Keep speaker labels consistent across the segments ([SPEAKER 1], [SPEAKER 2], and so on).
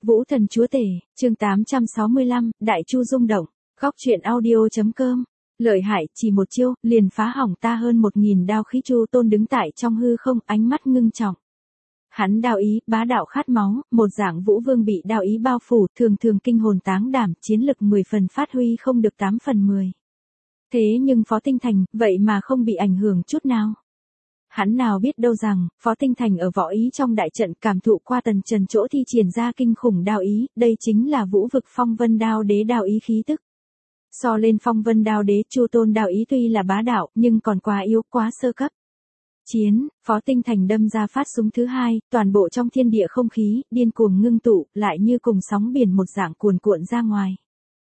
[SPEAKER 1] Vũ Thần Chúa Tể, chương 865, Đại Chu rung động, góc truyện audio.com. Lợi hại, chỉ một chiêu, liền phá hỏng ta hơn 1000 đao khí. Chu Tôn đứng tại trong hư không, ánh mắt ngưng trọng. Hắn đao ý, bá đạo khát máu, một dạng Vũ Vương bị đao ý bao phủ, thường thường kinh hồn táng đảm, chiến lực 10 phần phát huy không được 8 phần 10. Thế nhưng Phó Tinh Thành, vậy mà không bị ảnh hưởng chút nào. Hắn nào biết đâu rằng, Phó Tinh Thành ở võ ý trong đại trận cảm thụ qua tần trần chỗ thi triển ra kinh khủng đao ý, đây chính là Vũ vực Phong Vân Đao Đế đao ý khí tức. So lên Phong Vân Đao Đế, Chu Tôn đao ý tuy là bá đạo, nhưng còn quá yếu, quá sơ cấp. Chiến, Phó Tinh Thành đâm ra phát súng thứ hai, toàn bộ trong thiên địa không khí, điên cuồng ngưng tụ, lại như cùng sóng biển một dạng cuồn cuộn ra ngoài.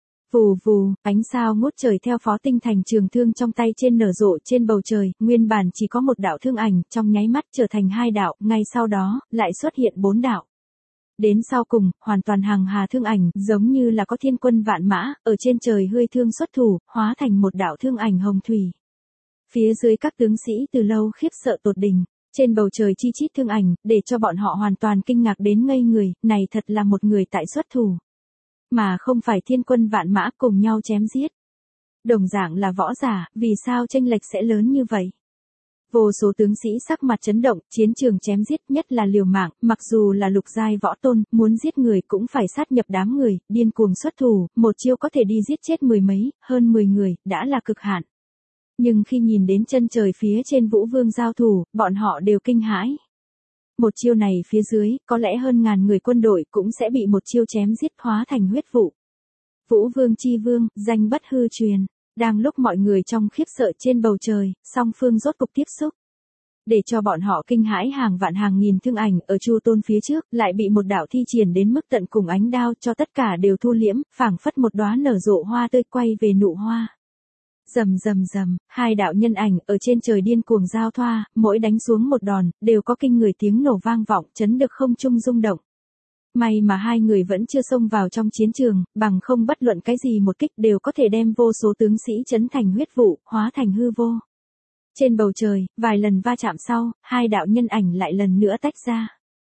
[SPEAKER 1] Vù vù, ánh sao ngút trời theo Phó Tinh Thành trường thương trong tay trên nở rộ trên bầu trời, nguyên bản chỉ có một đạo thương ảnh, trong nháy mắt trở thành 2 đạo, ngay sau đó, lại xuất hiện 4 đạo. Đến sau cùng, hoàn toàn hàng hà thương ảnh, giống như là có thiên quân vạn mã, ở trên trời hơi thương xuất thủ, hóa thành một đạo thương ảnh hồng thủy. Phía dưới các tướng sĩ từ lâu khiếp sợ tột đỉnh, trên bầu trời chi chít thương ảnh, để cho bọn họ hoàn toàn kinh ngạc đến ngây người, này thật là một người tại xuất thủ. Mà không phải thiên quân vạn mã cùng nhau chém giết. Đồng dạng là võ giả, vì sao chênh lệch sẽ lớn như vậy? Vô số tướng sĩ sắc mặt chấn động, chiến trường chém giết nhất là liều mạng, mặc dù là lục giai võ tôn, muốn giết người cũng phải sát nhập đám người, điên cuồng xuất thủ, một chiêu có thể đi giết chết 10 mấy, hơn 10 người, đã là cực hạn. Nhưng khi nhìn đến chân trời phía trên Vũ Vương giao thủ, bọn họ đều kinh hãi. Một chiêu này phía dưới, có lẽ hơn 1000 người quân đội cũng sẽ bị một chiêu chém giết hóa thành huyết vụ. Vũ Vương chi vương, danh bất hư truyền. Đang lúc mọi người trong khiếp sợ trên bầu trời, song phương rốt cục tiếp xúc. Để cho bọn họ kinh hãi hàng vạn hàng nghìn thương ảnh ở Chu Tôn phía trước, lại bị một đạo thi triển đến mức tận cùng ánh đao cho tất cả đều thu liễm, phảng phất một đóa nở rộ hoa tươi quay về nụ hoa. Rầm rầm rầm, 2 đạo nhân ảnh ở trên trời điên cuồng giao thoa, mỗi đánh xuống một đòn, đều có kinh người tiếng nổ vang vọng, chấn được không trung rung động. May mà 2 người vẫn chưa xông vào trong chiến trường, bằng không bất luận cái gì một kích đều có thể đem vô số tướng sĩ chấn thành huyết vụ, hóa thành hư vô. Trên bầu trời, vài lần va chạm sau, 2 đạo nhân ảnh lại lần nữa tách ra.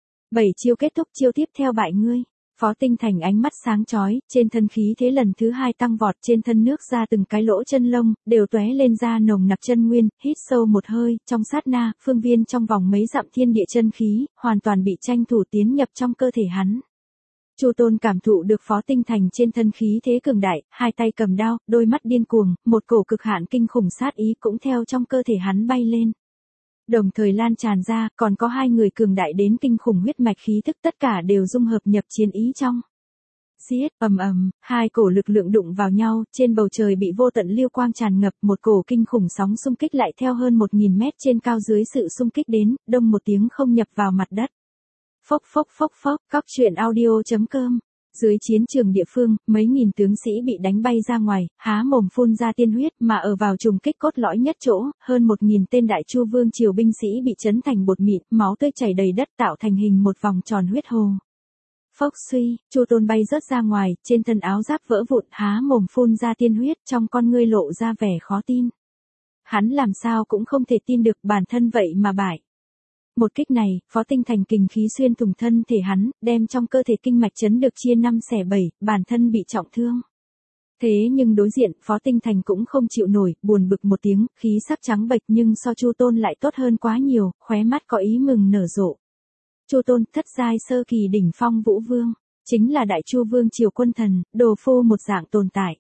[SPEAKER 1] 7 chiêu kết thúc, chiêu tiếp theo bại ngươi. Phó Tinh Thành ánh mắt sáng chói, trên thân khí thế lần thứ 2 tăng vọt, trên thân nước ra từng cái lỗ chân lông, đều tóe lên ra nồng nặc chân nguyên, hít sâu một hơi, trong sát na, phương viên trong vòng mấy dặm thiên địa chân khí, hoàn toàn bị tranh thủ tiến nhập trong cơ thể hắn. Chu Tôn cảm thụ được Phó Tinh Thành trên thân khí thế cường đại, 2 tay cầm đao, đôi mắt điên cuồng, một cổ cực hạn kinh khủng sát ý cũng theo trong cơ thể hắn bay lên. Đồng thời lan tràn ra, còn có 2 người cường đại đến kinh khủng huyết mạch khí thức, tất cả đều dung hợp nhập chiến ý trong. Giết, ầm ầm, 2 cổ lực lượng đụng vào nhau, trên bầu trời bị vô tận lưu quang tràn ngập, một cổ kinh khủng sóng xung kích lại theo hơn 1000 mét trên cao dưới sự xung kích đến, đông một tiếng không nhập vào mặt đất. Phốc phốc phốc phốc, góc truyện audio.com. Dưới chiến trường địa phương, mấy nghìn tướng sĩ bị đánh bay ra ngoài, há mồm phun ra tiên huyết, mà ở vào trùng kích cốt lõi nhất chỗ, hơn 1000 tên Đại Chu vương triều binh sĩ bị chấn thành bột mịn, máu tươi chảy đầy đất tạo thành hình một vòng tròn huyết hồ. Phốc suy, Chu Tôn bay rớt ra ngoài, trên thân áo giáp vỡ vụn, há mồm phun ra tiên huyết, trong con ngươi lộ ra vẻ khó tin. Hắn làm sao cũng không thể tin được bản thân vậy mà bại. Một kích này, Phó Tinh Thành kình khí xuyên thủng thân thể hắn, đem trong cơ thể kinh mạch chấn được chia 5 xẻ 7, bản thân bị trọng thương. Thế nhưng đối diện, Phó Tinh Thành cũng không chịu nổi, buồn bực một tiếng, khí sắc trắng bệch nhưng so Chu Tôn lại tốt hơn quá nhiều, khóe mắt có ý mừng nở rộ. Chu Tôn, thất giai sơ kỳ đỉnh phong Vũ Vương, chính là Đại Chu vương triều quân thần, đồ phu một dạng tồn tại.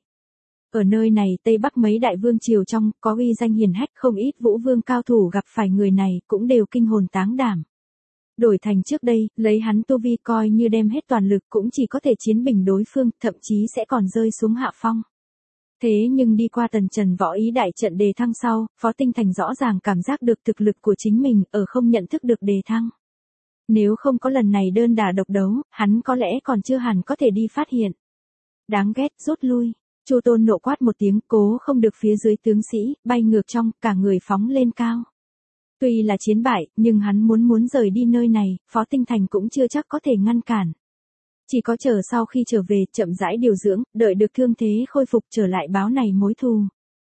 [SPEAKER 1] Ở nơi này, Tây Bắc mấy đại vương triều trong, có uy danh hiển hách, không ít Vũ Vương cao thủ gặp phải người này, cũng đều kinh hồn táng đảm. Đổi thành trước đây, lấy hắn tu vi coi như đem hết toàn lực cũng chỉ có thể chiến bình đối phương, thậm chí sẽ còn rơi xuống hạ phong. Thế nhưng đi qua tần trần võ ý đại trận đề thăng sau, Phó Tinh Thành rõ ràng cảm giác được thực lực của chính mình, ở không nhận thức được đề thăng. Nếu không có lần này đơn đả độc đấu, hắn có lẽ còn chưa hẳn có thể đi phát hiện. Đáng ghét, rút lui. Chu Tôn nộ quát một tiếng, cố không được phía dưới tướng sĩ, bay ngược trong, cả người phóng lên cao. Tuy là chiến bại, nhưng hắn muốn rời đi nơi này, Phó Tinh Thành cũng chưa chắc có thể ngăn cản. Chỉ có chờ sau khi trở về, chậm rãi điều dưỡng, đợi được thương thế khôi phục trở lại báo này mối thù.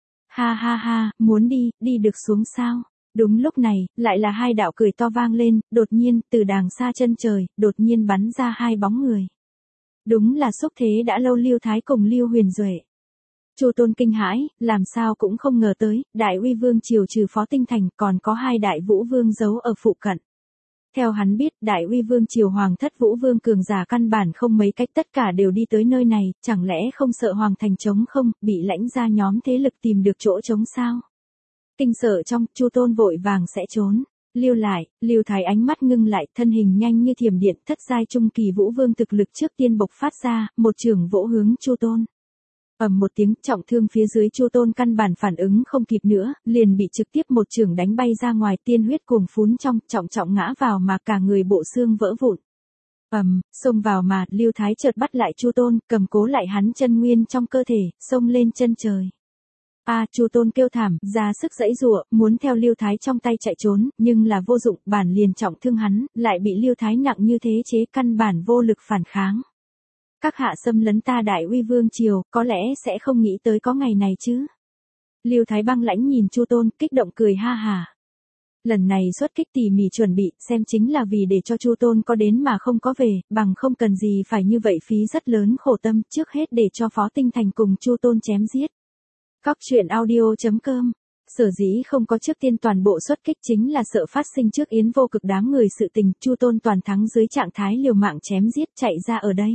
[SPEAKER 1] Ha ha ha, muốn đi được xuống sao? Đúng lúc này, lại là 2 đạo cười to vang lên, đột nhiên, từ đàng xa chân trời, đột nhiên bắn ra 2 bóng người. Đúng là xúc thế đã lâu Lưu Thái cùng Lưu Huyền Duệ. Chu Tôn kinh hãi, làm sao cũng không ngờ tới, đại uy vương triều trừ Phó Tinh Thành còn có hai đại vũ vương giấu ở phụ cận. Theo hắn biết, đại uy vương triều hoàng thất vũ vương cường giả căn bản không mấy cách tất cả đều đi tới nơi này, chẳng lẽ không sợ hoàng thành trống không, bị lãnh ra nhóm thế lực tìm được chỗ trống sao? Kinh sợ trong, Chu Tôn vội vàng sẽ trốn. Lưu lại, Lưu Thái ánh mắt ngưng lại, thân hình nhanh như thiểm điện, thất giai trung kỳ vũ vương thực lực trước tiên bộc phát ra, một trường vỗ hướng Chu Tôn. Ầm một tiếng, trọng thương phía dưới Chu Tôn căn bản phản ứng không kịp nữa, liền bị trực tiếp một chưởng đánh bay ra ngoài, tiên huyết cuồng phún trong, trọng ngã vào mà cả người bộ xương vỡ vụn. Xông vào mà, Lưu Thái chợt bắt lại Chu Tôn, cầm cố lại hắn chân nguyên trong cơ thể, xông lên chân trời. Chu Tôn kêu thảm, ra sức giãy giụa, muốn theo Lưu Thái trong tay chạy trốn, nhưng là vô dụng, bản liền trọng thương hắn, lại bị Lưu Thái nặng như thế chế căn bản vô lực phản kháng. Các hạ xâm lấn ta đại uy vương triều, có lẽ sẽ không nghĩ tới có ngày này chứ. Lưu Thái băng lãnh nhìn Chu Tôn, kích động cười ha hà. Lần này xuất kích tỉ mỉ chuẩn bị, xem chính là vì để cho Chu Tôn có đến mà không có về, bằng không cần gì phải như vậy phí rất lớn khổ tâm, trước hết để cho Phó Tinh Thành cùng Chu Tôn chém giết. Cóc truyện audio.com. Sở dĩ không có trước tiên toàn bộ xuất kích chính là sợ phát sinh trước Yến Vô Cực đám người sự tình, Chu Tôn toàn thắng dưới trạng thái liều mạng chém giết chạy ra ở đây.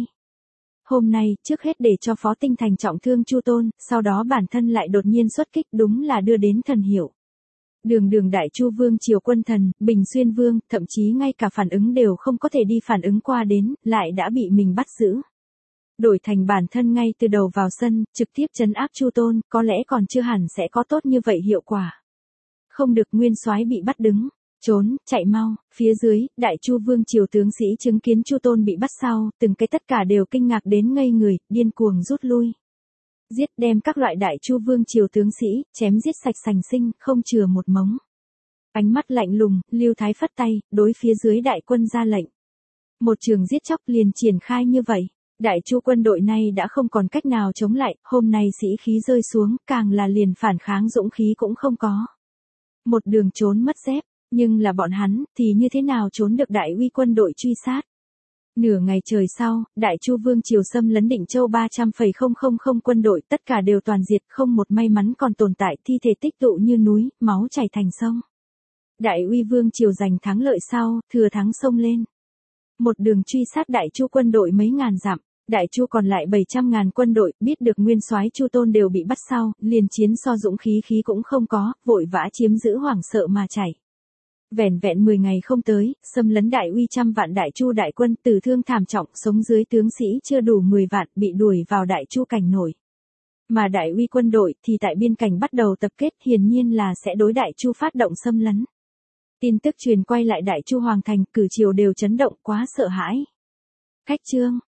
[SPEAKER 1] Hôm nay, trước hết để cho Phó Tinh Thành trọng thương Chu Tôn, sau đó bản thân lại đột nhiên xuất kích, đúng là đưa đến thần hiệu. Đường đại Chu vương triều quân thần, Bình Xuyên vương, thậm chí ngay cả phản ứng đều không có thể đi phản ứng qua đến, lại đã bị mình bắt giữ. Đổi thành bản thân ngay từ đầu vào sân, trực tiếp trấn áp Chu Tôn, có lẽ còn chưa hẳn sẽ có tốt như vậy hiệu quả. Không được, nguyên soái bị bắt đứng. Trốn, chạy mau. Phía dưới, đại Chu vương triều tướng sĩ chứng kiến Chu Tôn bị bắt sau, từng cái tất cả đều kinh ngạc đến ngây người, điên cuồng rút lui. Giết, đem các loại đại Chu vương triều tướng sĩ, chém giết sạch sành sinh, không chừa một mống. Ánh mắt lạnh lùng, Lưu Thái phất tay, đối phía dưới đại quân ra lệnh. Một trường giết chóc liền triển khai như vậy. Đại Chu quân đội này đã không còn cách nào chống lại, hôm nay sĩ khí rơi xuống, càng là liền phản kháng dũng khí cũng không có. Một đường trốn mất dép, nhưng là bọn hắn, thì như thế nào trốn được đại uy quân đội truy sát. Nửa ngày trời sau, đại Chu vương triều xâm lấn Định Châu 300,000 quân đội, tất cả đều toàn diệt, không một may mắn còn tồn tại, thi thể tích tụ như núi, máu chảy thành sông. Đại uy vương triều giành thắng lợi sau, thừa thắng xông lên. Một đường truy sát đại Chu quân đội mấy ngàn dặm, đại Chu còn lại 700.000 quân đội, biết được nguyên soái Chu Tôn đều bị bắt sau, liền chiến so dũng khí cũng không có, vội vã chiếm giữ hoảng sợ mà chạy. Vẻn vẹn 10 ngày không tới, xâm lấn đại uy trăm vạn đại Chu đại quân, tử thương thảm trọng, sống dưới tướng sĩ chưa đủ 10 vạn, bị đuổi vào đại Chu cảnh nổi. Mà đại uy quân đội thì tại biên cảnh bắt đầu tập kết, hiển nhiên là sẽ đối đại Chu phát động xâm lấn. Tin tức truyền quay lại đại Chu hoàng thành, cử triều đều chấn động, quá sợ hãi. Khách chương